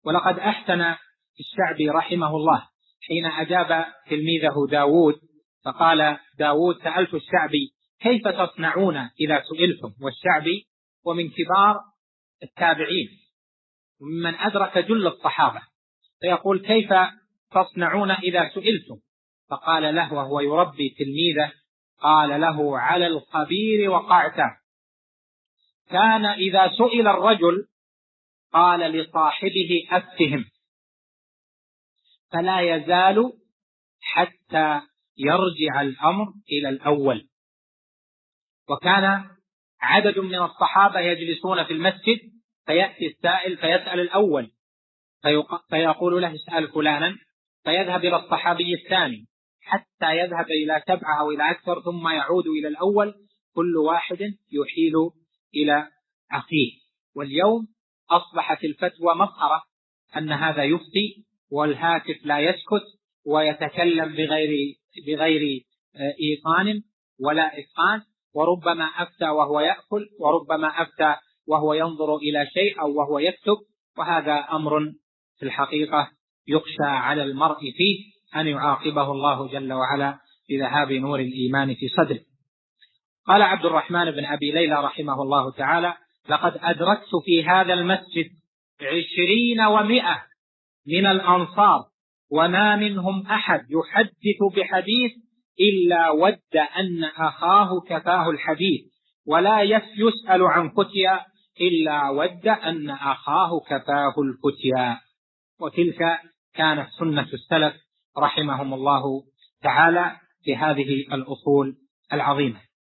ولقد أحسن الشعبي رحمه الله حين أجاب تلميذه داود، فقال داود: سألت الشعبي كيف تصنعون إذا سئلتم؟ والشعبي ومن كبار التابعين وممن أدرك جل الصحابة، فيقول: كيف تصنعون إذا سئلتم؟ فقال له وهو يربي تلميذه، قال له: على الخبير وقعت. كان إذا سئل الرجل قال لصاحبه: أفتهم، فلا يزال حتى يرجع الأمر إلى الأول. وكان عدد من الصحابة يجلسون في المسجد، فيأتي السائل فيسأل الأول فيقول له: اسأل فلانا، فيذهب إلى الصحابي الثاني حتى يذهب إلى 7 أو إلى أكثر، ثم يعود إلى الأول، كل واحد يحيل إلى أخيه. واليوم أصبحت الفتوى مسخرة، أن هذا يفتي والهاتف لا يسكت ويتكلم بغير إيقان ولا إتقان، وربما أفتى وهو يأكل، وربما أفتى وهو ينظر إلى شيء أو وهو يكتب، وهذا أمر في الحقيقة يخشى على المرء فيه أن يعاقبه الله جل وعلا بذهاب نور الإيمان في صدره. قال عبد الرحمن بن أبي ليلى رحمه الله تعالى: لقد أدركت في هذا المسجد 20 و100 من الأنصار، وما منهم أحد يحدث بحديث إلا ود أن أخاه كفاه الحديث، ولا يسأل عن فتيا إلا ود أن أخاه كفاه الفتيا. وتلك كانت سنة السلف رحمهم الله تعالى في هذه الأصول العظيمة.